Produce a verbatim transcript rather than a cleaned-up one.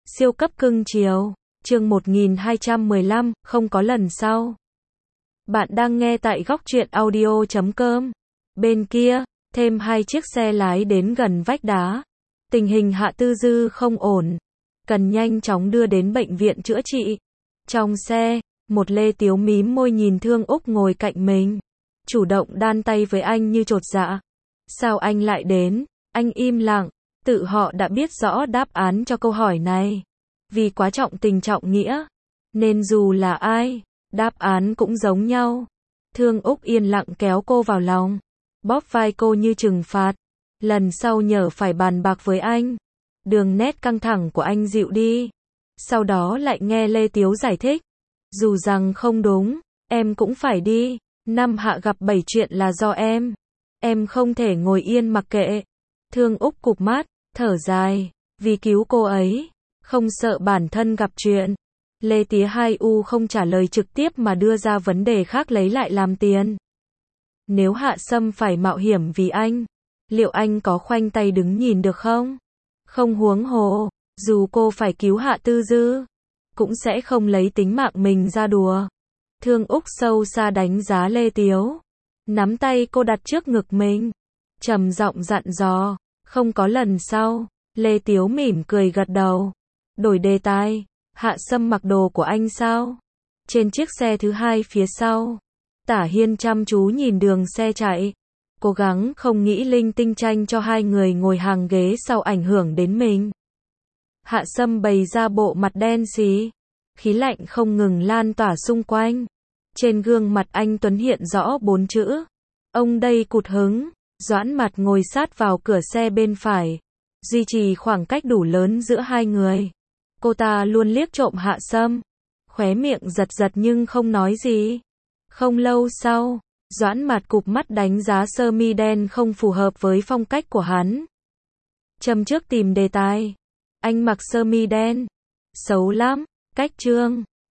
Siêu cấp cưng chiều, chương một nghìn hai trăm mười lăm, không có lần sau. Bạn đang nghe tại góc truyện audio chấm com. Bên kia, thêm hai chiếc xe lái đến gần vách đá. Tình hình Hạ Tư Dư không ổn, cần nhanh chóng đưa đến bệnh viện chữa trị. Trong xe, một Lê Tiếu mím môi nhìn Thương Úc ngồi cạnh mình, chủ động đan tay với anh như chột dạ. Sao anh lại đến? Anh im lặng, tự họ đã biết rõ đáp án cho câu hỏi này. Vì quá trọng tình trọng nghĩa, nên dù là ai, đáp án cũng giống nhau. Thương Úc yên lặng kéo cô vào lòng, bóp vai cô như trừng phạt. Lần sau nhớ phải bàn bạc với anh. Đường nét căng thẳng của anh dịu đi. Sau đó lại nghe Lê Tiếu giải thích. Dù rằng không đúng, em cũng phải đi. Năm Hạ gặp bảy chuyện là do em. Em không thể ngồi yên mặc kệ. Thương Úc cụp mắt, thở dài, vì cứu cô ấy, không sợ bản thân gặp chuyện. Lê Tía hai u không trả lời trực tiếp mà đưa ra vấn đề khác lấy lại làm tiền. Nếu Hạ Sâm phải mạo hiểm vì anh, liệu anh có khoanh tay đứng nhìn được không? Không, huống hồ, dù cô phải cứu Hạ Tư Dư, cũng sẽ không lấy tính mạng mình ra đùa. Thương Úc sâu xa đánh giá Lê Tiếu, nắm tay cô đặt trước ngực mình, trầm giọng dặn dò, không có lần sau. Lê Tiếu mỉm cười gật đầu, đổi đề tài. Hạ Sâm mặc đồ của anh sao? Trên chiếc xe thứ hai phía sau, Tả Hiên chăm chú nhìn đường xe chạy, cố gắng không nghĩ linh tinh tranh cho hai người ngồi hàng ghế sau ảnh hưởng đến mình. Hạ Sâm bày ra bộ mặt đen xí, khí lạnh không ngừng lan tỏa xung quanh. Trên gương mặt anh tuấn hiện rõ bốn chữ: ông đây cụt hứng. Doãn Mặt ngồi sát vào cửa xe bên phải, duy trì khoảng cách đủ lớn giữa hai người. Cô ta luôn liếc trộm Hạ Sâm, khóe miệng giật giật nhưng không nói gì. Không lâu sau, Doãn Mặt cụp mắt đánh giá sơ mi đen không phù hợp với phong cách của hắn. Châm trước tìm đề tài. Anh mặc sơ mi đen, xấu lắm, cách trương.